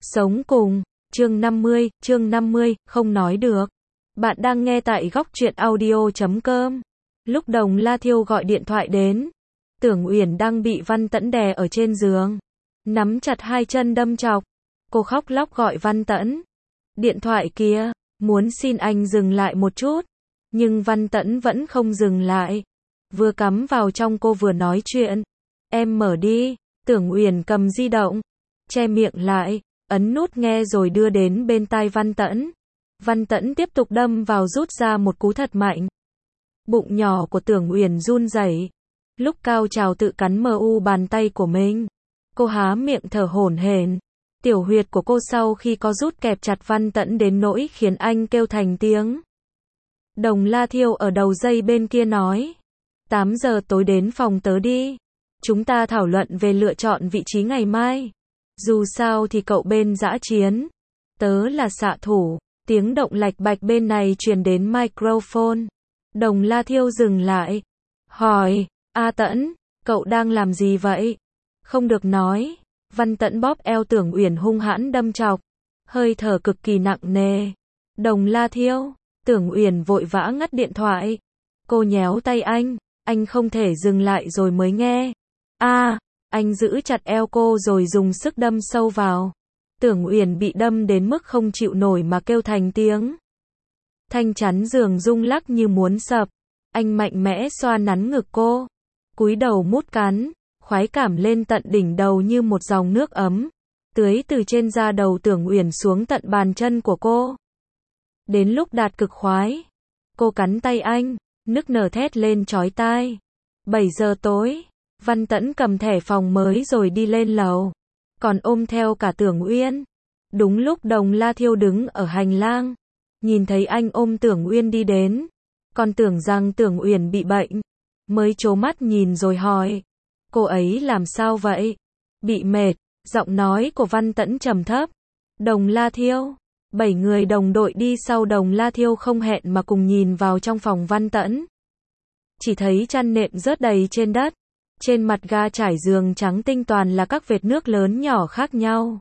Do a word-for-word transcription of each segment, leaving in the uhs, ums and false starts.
Sống cùng, chương năm mươi, chương năm mươi, không nói được. Bạn đang nghe tại góc truyện audio chấm com. Lúc Đồng La Thiêu gọi điện thoại đến, Tưởng Uyển đang bị Văn Tẫn đè ở trên giường, nắm chặt hai chân đâm chọc. Cô khóc lóc gọi Văn Tẫn. Điện thoại kia, muốn xin anh dừng lại một chút, nhưng Văn Tẫn vẫn không dừng lại. Vừa cắm vào trong cô vừa nói chuyện. Em mở đi. Tưởng Uyển cầm di động, che miệng lại, ấn nút nghe rồi đưa đến bên tai Văn Tẫn. Văn Tẫn tiếp tục đâm vào, rút ra một cú thật mạnh. Bụng nhỏ của Tưởng Uyển run rẩy. Lúc cao trào tự cắn mờ u bàn tay của mình. Cô há miệng thở hổn hển. Tiểu huyệt của cô sau khi có rút kẹp chặt Văn Tẫn đến nỗi khiến anh kêu thành tiếng. Đồng La Thiêu ở đầu dây bên kia nói. tám giờ tối đến phòng tớ đi. Chúng ta thảo luận về lựa chọn vị trí ngày mai. Dù sao thì cậu bên dã chiến, tớ là xạ thủ. Tiếng động lạch bạch bên này truyền đến microphone. Đồng La Thiêu dừng lại, hỏi, A Tẫn, cậu đang làm gì vậy? Không được nói. Văn Tẫn bóp eo Tưởng Uyển hung hãn đâm chọc, hơi thở cực kỳ nặng nề. Đồng La Thiêu. Tưởng Uyển vội vã ngắt điện thoại. Cô nhéo tay anh, anh không thể dừng lại rồi mới nghe. A, à, anh giữ chặt eo cô rồi dùng sức đâm sâu vào. Tưởng Uyển bị đâm đến mức không chịu nổi mà kêu thành tiếng. Thanh chắn giường rung lắc như muốn sập. Anh mạnh mẽ xoa nắn ngực cô, cúi đầu mút cắn, khoái cảm lên tận đỉnh đầu như một dòng nước ấm, tưới từ trên da đầu Tưởng Uyển xuống tận bàn chân của cô. Đến lúc đạt cực khoái, cô cắn tay anh, nức nở thét lên chói tai. bảy giờ tối, Văn Tẫn cầm thẻ phòng mới rồi đi lên lầu, còn ôm theo cả Tưởng Uyên. Đúng lúc Đồng La Thiêu đứng ở hành lang, nhìn thấy anh ôm Tưởng Uyên đi đến, còn tưởng rằng Tưởng Uyển bị bệnh, mới trố mắt nhìn rồi hỏi, cô ấy làm sao vậy? Bị mệt. Giọng nói của Văn Tẫn trầm thấp. Đồng La Thiêu. Bảy người đồng đội đi sau Đồng La Thiêu không hẹn mà cùng nhìn vào trong phòng Văn Tẫn. Chỉ thấy chăn nệm rớt đầy trên đất. Trên mặt ga trải giường trắng tinh toàn là các vệt nước lớn nhỏ khác nhau.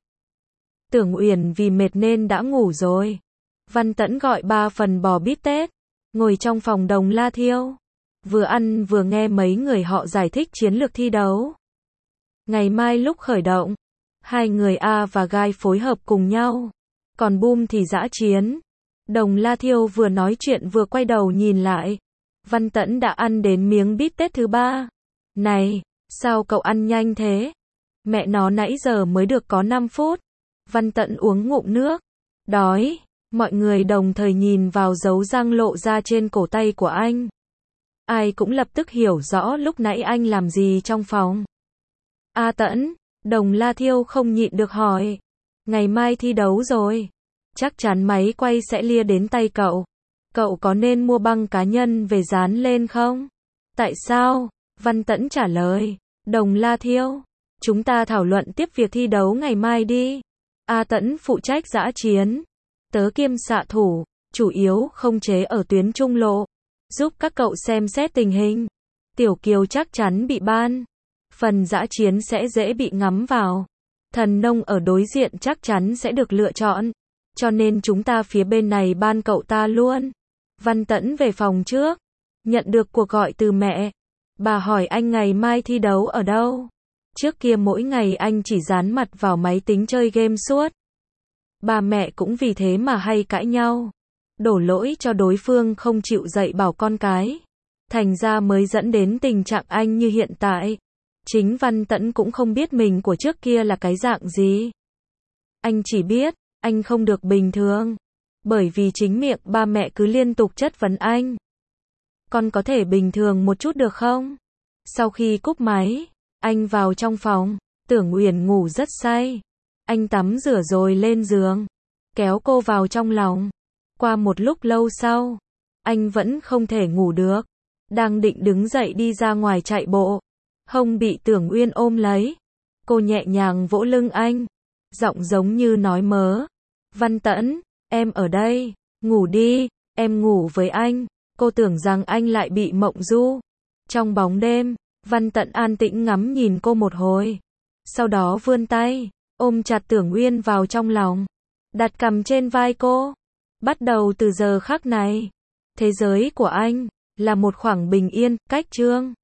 Tưởng Uyển vì mệt nên đã ngủ rồi. Văn Tẫn gọi ba phần bò bít tết, ngồi trong phòng Đồng La Thiêu, vừa ăn vừa nghe mấy người họ giải thích chiến lược thi đấu. Ngày mai lúc khởi động, hai người A và Gai phối hợp cùng nhau, còn Boom thì dã chiến. Đồng La Thiêu vừa nói chuyện vừa quay đầu nhìn lại. Văn Tẫn đã ăn đến miếng bít tết thứ ba. Này, sao cậu ăn nhanh thế? Mẹ nó nãy giờ mới được có năm phút. Văn Tẫn uống ngụm nước. Đói. Mọi người đồng thời nhìn vào dấu răng lộ ra trên cổ tay của anh. Ai cũng lập tức hiểu rõ lúc nãy anh làm gì trong phòng. A Tẫn, Đồng La Thiêu không nhịn được hỏi. Ngày mai thi đấu rồi. Chắc chắn máy quay sẽ lia đến tay cậu. Cậu có nên mua băng cá nhân về dán lên không? Tại sao? Văn Tẫn trả lời. Đồng La Thiêu, chúng ta thảo luận tiếp việc thi đấu ngày mai đi. A Tẫn phụ trách dã chiến. Tớ kiêm xạ thủ, chủ yếu không chế ở tuyến trung lộ, giúp các cậu xem xét tình hình. Tiểu Kiều chắc chắn bị ban. Phần dã chiến sẽ dễ bị ngắm vào. Thần nông ở đối diện chắc chắn sẽ được lựa chọn. Cho nên chúng ta phía bên này ban cậu ta luôn. Văn Tẫn về phòng trước, nhận được cuộc gọi từ mẹ. Bà hỏi anh ngày mai thi đấu ở đâu. Trước kia mỗi ngày anh chỉ dán mặt vào máy tính chơi game suốt. Bà mẹ cũng vì thế mà hay cãi nhau, đổ lỗi cho đối phương không chịu dạy bảo con cái. Thành ra mới dẫn đến tình trạng anh như hiện tại. Chính Văn Tẫn cũng không biết mình của trước kia là cái dạng gì. Anh chỉ biết, anh không được bình thường. Bởi vì chính miệng ba mẹ cứ liên tục chất vấn anh. Con có thể bình thường một chút được không? Sau khi cúp máy, anh vào trong phòng. Tưởng Uyển ngủ rất say. Anh tắm rửa rồi lên giường, kéo cô vào trong lòng. Qua một lúc lâu sau, anh vẫn không thể ngủ được. Đang định đứng dậy đi ra ngoài chạy bộ, hông bị Tưởng Uyên ôm lấy. Cô nhẹ nhàng vỗ lưng anh, giọng giống như nói mớ. Văn Tẫn, em ở đây, ngủ đi, em ngủ với anh. Cô tưởng rằng anh lại bị mộng du. Trong bóng đêm, Văn Tẫn an tĩnh ngắm nhìn cô một hồi. Sau đó vươn tay, ôm chặt Tưởng Uyên vào trong lòng, đặt cằm trên vai cô. Bắt đầu từ giờ khắc này, thế giới của anh là một khoảng bình yên, cách Trương